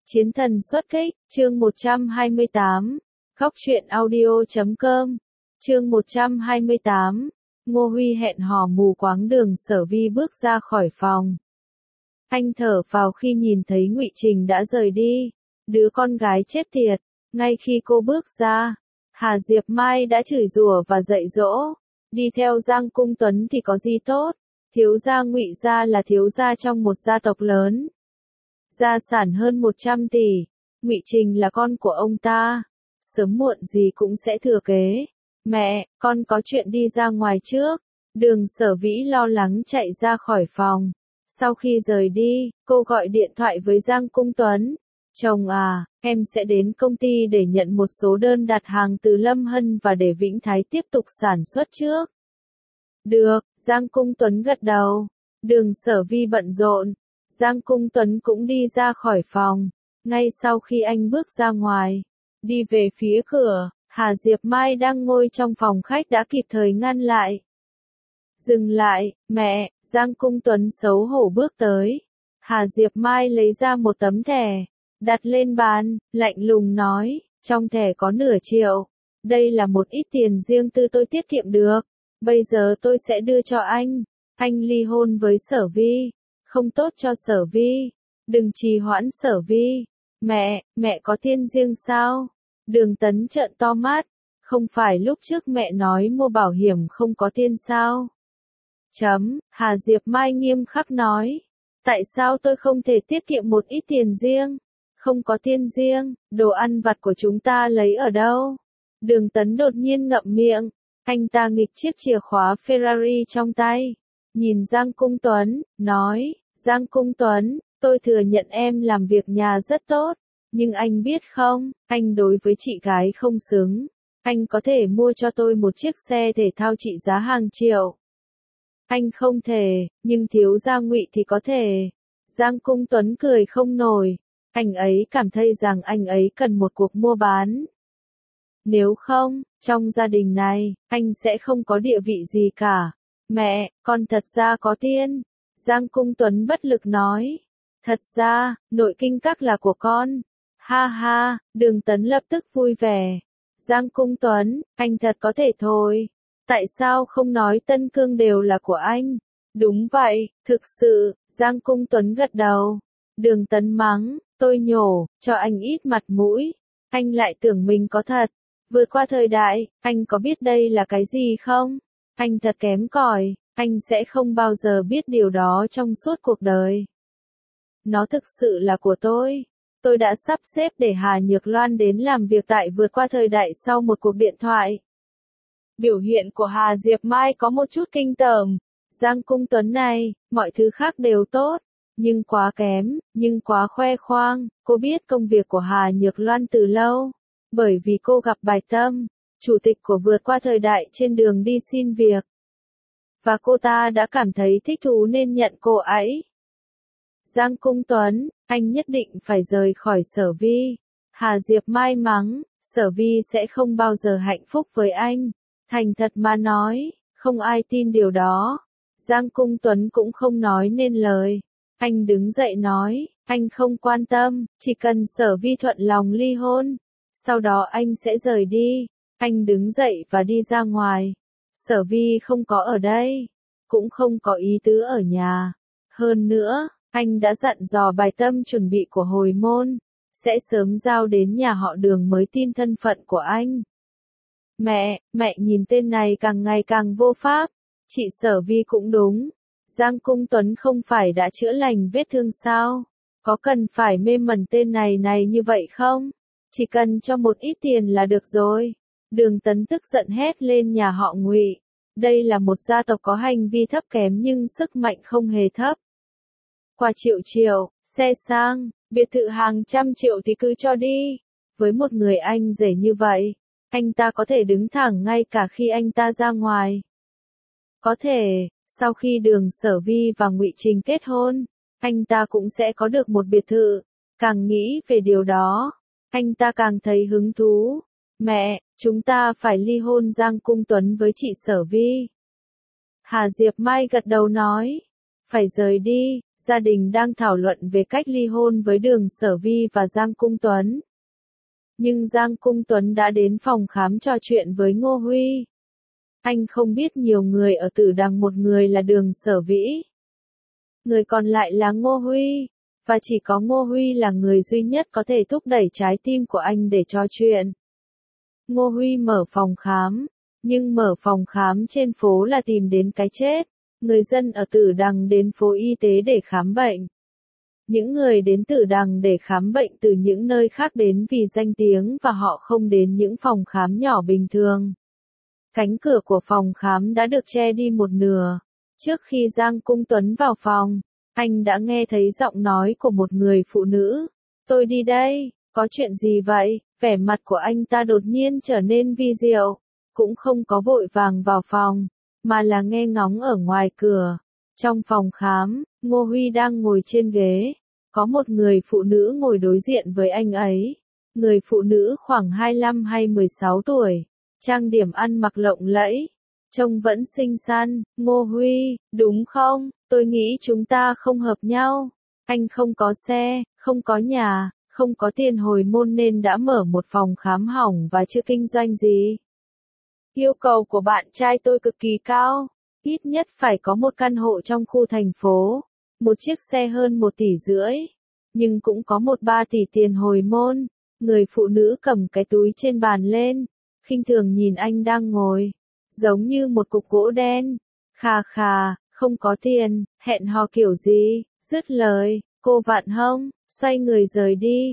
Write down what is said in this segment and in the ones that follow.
Chiến thần xuất kích, chương 128. Khóc truyện audio.com. Chương 128. Ngô Huy hẹn hò mù quáng, Đường Sở Vi bước ra khỏi phòng. Anh thở phào khi nhìn thấy Ngụy Trình đã rời đi. Đứa con gái chết tiệt. Ngay khi cô bước ra, Hà Diệp Mai đã chửi rủa và dạy dỗ. Đi theo Giang Cung Tuấn thì có gì tốt? Thiếu gia Ngụy gia là thiếu gia trong một gia tộc lớn. Gia sản hơn 100 tỷ. Ngụy Trình là con của ông ta. Sớm muộn gì cũng sẽ thừa kế. Mẹ, con có chuyện đi ra ngoài trước. Đường Sở Vĩ lo lắng chạy ra khỏi phòng. Sau khi rời đi, cô gọi điện thoại với Giang Cung Tuấn. Chồng à, em sẽ đến công ty để nhận một số đơn đặt hàng từ Lâm Hân và để Vĩnh Thái tiếp tục sản xuất trước. Được, Giang Cung Tuấn gật đầu. Đường Sở Vi bận rộn. Giang Cung Tuấn cũng đi ra khỏi phòng. Ngay sau khi anh bước ra ngoài, đi về phía cửa, Hà Diệp Mai đang ngồi trong phòng khách đã kịp thời ngăn lại. Dừng lại, mẹ, Giang Cung Tuấn xấu hổ bước tới. Hà Diệp Mai lấy ra một tấm thẻ, đặt lên bàn, lạnh lùng nói, trong thẻ có nửa triệu. Đây là một ít tiền riêng tư tôi tiết kiệm được. Bây giờ tôi sẽ đưa cho anh. Anh ly hôn với Sở Vi. Không tốt cho Sở Vi. Đừng trì hoãn Sở Vi. Mẹ có tiền riêng sao? Đường Tấn trợn to mắt. Không phải lúc trước mẹ nói mua bảo hiểm không có tiền sao? Hà Diệp Mai nghiêm khắc nói. Tại sao tôi không thể tiết kiệm một ít tiền riêng? Không có tiền riêng, đồ ăn vặt của chúng ta lấy ở đâu? Đường Tấn đột nhiên ngậm miệng. Anh ta nghịch chiếc chìa khóa Ferrari trong tay. Nhìn Giang Cung Tuấn, nói, Giang Cung Tuấn, tôi thừa nhận em làm việc nhà rất tốt. Nhưng anh biết không, anh đối với chị gái không xứng. Anh có thể mua cho tôi một chiếc xe thể thao trị giá hàng triệu. Anh không thể, nhưng thiếu gia Ngụy thì có thể. Giang Cung Tuấn cười không nổi. Anh ấy cảm thấy rằng anh ấy cần một cuộc mua bán. Nếu không, trong gia đình này, anh sẽ không có địa vị gì cả. Mẹ, con thật ra có tiền. Giang Cung Tuấn bất lực nói. Thật ra, nội kinh các là của con. Ha ha, Đường Tấn lập tức vui vẻ. Giang Cung Tuấn, anh thật có thể thôi. Tại sao không nói Tân Cương đều là của anh? Đúng vậy, thực sự, Giang Cung Tuấn gật đầu. Đường Tấn mắng, tôi nhổ, cho anh ít mặt mũi. Anh lại tưởng mình có thật. Vượt qua thời đại, anh có biết đây là cái gì không? Anh thật kém cỏi, anh sẽ không bao giờ biết điều đó trong suốt cuộc đời. Nó thực sự là của tôi. Tôi đã sắp xếp để Hà Nhược Loan đến làm việc tại Vượt qua thời đại sau một cuộc điện thoại. Biểu hiện của Hà Diệp Mai có một chút kinh tởm. Giang Cung Tuấn này, mọi thứ khác đều tốt, nhưng quá kém, nhưng quá khoe khoang. Cô biết công việc của Hà Nhược Loan từ lâu, bởi vì cô gặp Bài Tâm, chủ tịch của Vượt qua thời đại trên đường đi xin việc. Và cô ta đã cảm thấy thích thú nên nhận cô ấy. Giang Cung Tuấn, anh nhất định phải rời khỏi Sở Vi. Hà Diệp Mai mắng, Sở Vi sẽ không bao giờ hạnh phúc với anh. Thành thật mà nói, không ai tin điều đó. Giang Cung Tuấn cũng không nói nên lời. Anh đứng dậy nói, anh không quan tâm, chỉ cần Sở Vi thuận lòng ly hôn. Sau đó anh sẽ rời đi. Anh đứng dậy và đi ra ngoài. Sở Vi không có ở đây, cũng không có ý tứ ở nhà. Hơn nữa, anh đã dặn dò Bài Tâm chuẩn bị của hồi môn, sẽ sớm giao đến nhà họ Đường mới tin thân phận của anh. Mẹ nhìn tên này càng ngày càng vô pháp. Chị Sở Vi cũng đúng. Giang Cung Tuấn không phải đã chữa lành vết thương sao? Có cần phải mê mẩn tên này như vậy không? Chỉ cần cho một ít tiền là được rồi. Đường Tấn tức giận hét lên nhà họ Ngụy. Đây là một gia tộc có hành vi thấp kém nhưng sức mạnh không hề thấp. Qua triệu, xe sang, biệt thự hàng trăm triệu thì cứ cho đi. Với một người anh rể như vậy, anh ta có thể đứng thẳng ngay cả khi anh ta ra ngoài. Có thể, sau khi Đường Sở Vi và Ngụy Trình kết hôn, anh ta cũng sẽ có được một biệt thự. Càng nghĩ về điều đó, anh ta càng thấy hứng thú. Mẹ, chúng ta phải ly hôn. Giang Cung Tuấn với chị Sở Vi. Hà Diệp Mai gật đầu nói. Phải rời đi. gia đình đang thảo luận về cách ly hôn với Đường Sở Vi và Giang Cung Tuấn. Nhưng Giang Cung Tuấn đã đến phòng khám trò chuyện với Ngô Huy. Anh không biết nhiều người ở Tử Đằng, một người là Đường Sở Vĩ, người còn lại là Ngô Huy, và chỉ có Ngô Huy là người duy nhất có thể thúc đẩy trái tim của anh để trò chuyện. Ngô Huy mở phòng khám, nhưng mở phòng khám trên phố là tìm đến cái chết. Người dân ở Tử Đằng đến phố y tế để khám bệnh. Những người đến Tử Đằng để khám bệnh từ những nơi khác đến vì danh tiếng và họ không đến những phòng khám nhỏ bình thường. Cánh cửa của phòng khám đã được che đi một nửa. Trước khi Giang Cung Tuấn vào phòng, anh đã nghe thấy giọng nói của một người phụ nữ. Tôi đi đây, có chuyện gì vậy? Vẻ mặt của anh ta đột nhiên trở nên vi diệu, cũng không có vội vàng vào phòng, mà là nghe ngóng ở ngoài cửa. Trong phòng khám, Ngô Huy đang ngồi trên ghế, có một người phụ nữ ngồi đối diện với anh ấy. Người phụ nữ khoảng 25 hay 16 tuổi, trang điểm ăn mặc lộng lẫy, trông vẫn xinh xắn. Ngô Huy, đúng không? Tôi nghĩ chúng ta không hợp nhau. Anh không có xe, không có nhà, không có tiền hồi môn nên đã mở một phòng khám hỏng và chưa kinh doanh gì. Yêu cầu của bạn trai tôi cực kỳ cao, ít nhất phải có một căn hộ trong khu thành phố, một chiếc xe hơn 1,5 tỷ, nhưng cũng có 1,3 tỷ tiền hồi môn. Người phụ nữ cầm cái túi trên bàn lên, khinh thường nhìn anh đang ngồi, giống như một cục gỗ đen. Khà khà, không có tiền, hẹn hò kiểu gì? Dứt lời, cô vặn hông, xoay người rời đi.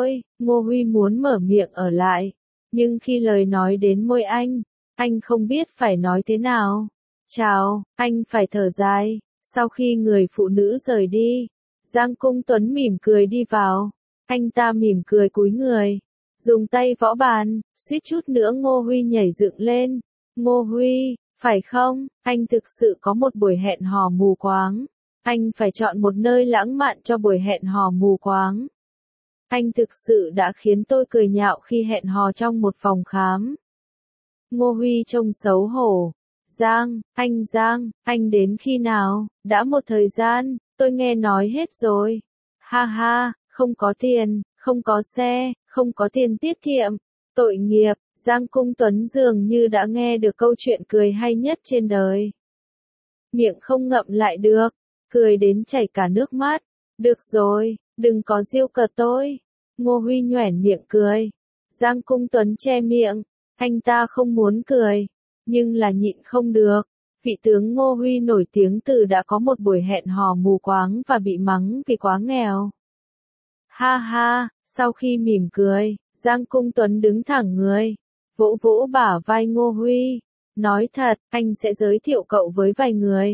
Ngô Huy muốn mở miệng ở lại, nhưng khi lời nói đến môi anh không biết phải nói thế nào. Chào, anh phải thở dài. Sau khi người phụ nữ rời đi, Giang Cung Tuấn mỉm cười đi vào. Anh ta mỉm cười cúi người, dùng tay võ bàn, suýt chút nữa Ngô Huy nhảy dựng lên. Ngô Huy, phải không? Anh thực sự có một buổi hẹn hò mù quáng. Anh phải chọn một nơi lãng mạn cho buổi hẹn hò mù quáng. Anh thực sự đã khiến tôi cười nhạo khi hẹn hò trong một phòng khám. Ngô Huy trông xấu hổ. Giang, anh đến khi nào? Đã một thời gian, tôi nghe nói hết rồi. Ha ha, không có tiền, không có xe, không có tiền tiết kiệm. Tội nghiệp. Giang Cung Tuấn dường như đã nghe được câu chuyện cười hay nhất trên đời. Miệng không ngậm lại được, cười đến chảy cả nước mắt. Được rồi, đừng có giễu cợt tôi. Ngô Huy nhoẻn miệng cười. Giang Cung Tuấn che miệng, anh ta không muốn cười, nhưng là nhịn không được. Vị tướng Ngô Huy nổi tiếng từ đã có một buổi hẹn hò mù quáng và bị mắng vì quá nghèo. Ha ha, sau khi mỉm cười, Giang Cung Tuấn đứng thẳng người, vỗ vỗ bả vai Ngô Huy, nói thật, anh sẽ giới thiệu cậu với vài người.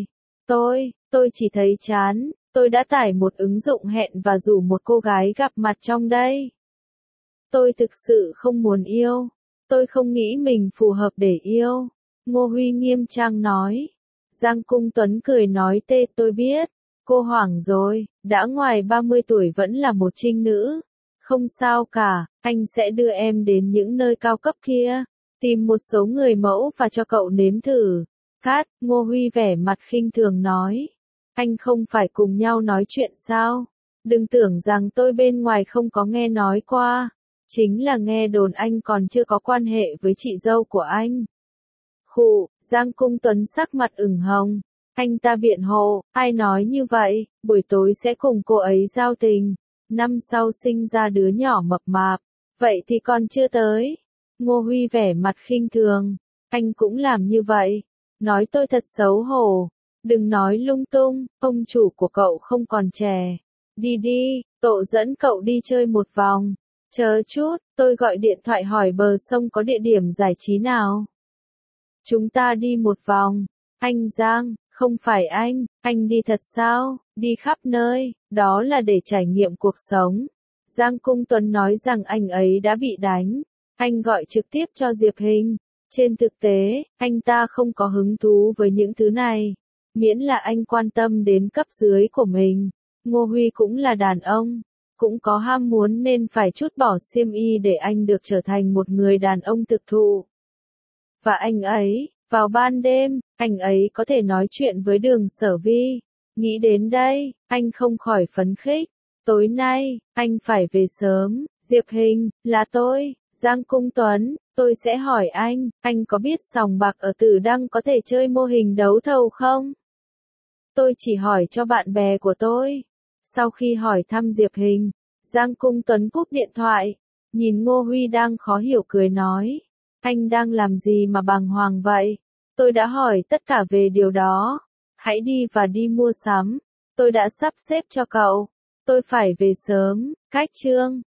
Tôi chỉ thấy chán, tôi đã tải một ứng dụng hẹn và rủ một cô gái gặp mặt trong đây. Tôi thực sự không muốn yêu, tôi không nghĩ mình phù hợp để yêu. Ngô Huy nghiêm trang nói. Giang Cung Tuấn cười nói tôi biết, cô hoảng rồi, đã ngoài 30 tuổi vẫn là một trinh nữ. Không sao cả, anh sẽ đưa em đến những nơi cao cấp kia, tìm một số người mẫu và cho cậu nếm thử. Cát, Ngô Huy vẻ mặt khinh thường nói. Anh không phải cùng nhau nói chuyện sao? Đừng tưởng rằng tôi bên ngoài không có nghe nói qua. Chính là nghe đồn anh còn chưa có quan hệ với chị dâu của anh. Khụ, Giang Cung Tuấn sắc mặt ửng hồng. Anh ta biện hộ, ai nói như vậy, buổi tối sẽ cùng cô ấy giao tình. Năm sau sinh ra đứa nhỏ mập mạp. Vậy thì còn chưa tới. Ngô Huy vẻ mặt khinh thường. Anh cũng làm như vậy. Nói tôi thật xấu hổ. Đừng nói lung tung, ông chủ của cậu không còn trẻ. Đi đi, cậu dẫn cậu đi chơi một vòng. Chờ chút, tôi gọi điện thoại hỏi bờ sông có địa điểm giải trí nào. Chúng ta đi một vòng. Anh Giang, không phải anh đi thật sao? Đi khắp nơi, đó là để trải nghiệm cuộc sống. Giang Cung Tuấn nói rằng anh ấy đã bị đánh. Anh gọi trực tiếp cho Diệp Hình. Trên thực tế, anh ta không có hứng thú với những thứ này. Miễn là anh quan tâm đến cấp dưới của mình. Ngô Huy cũng là đàn ông, cũng có ham muốn nên phải trút bỏ xiêm y để anh được trở thành một người đàn ông thực thụ. Và anh ấy, vào ban đêm, anh ấy có thể nói chuyện với Đường Sở Vi. Nghĩ đến đây, anh không khỏi phấn khích. Tối nay, anh phải về sớm. Diệp Hình, là tôi, Giang Cung Tuấn, tôi sẽ hỏi anh có biết sòng bạc ở Tử Đăng có thể chơi mô hình đấu thầu không? Tôi chỉ hỏi cho bạn bè của tôi. Sau khi hỏi thăm Diệp Hình, Giang Cung Tuấn cúp điện thoại, nhìn Ngô Huy đang khó hiểu cười nói. Anh đang làm gì mà bàng hoàng vậy? Tôi đã hỏi tất cả về điều đó. Hãy đi và đi mua sắm. Tôi đã sắp xếp cho cậu. Tôi phải về sớm. Cách chương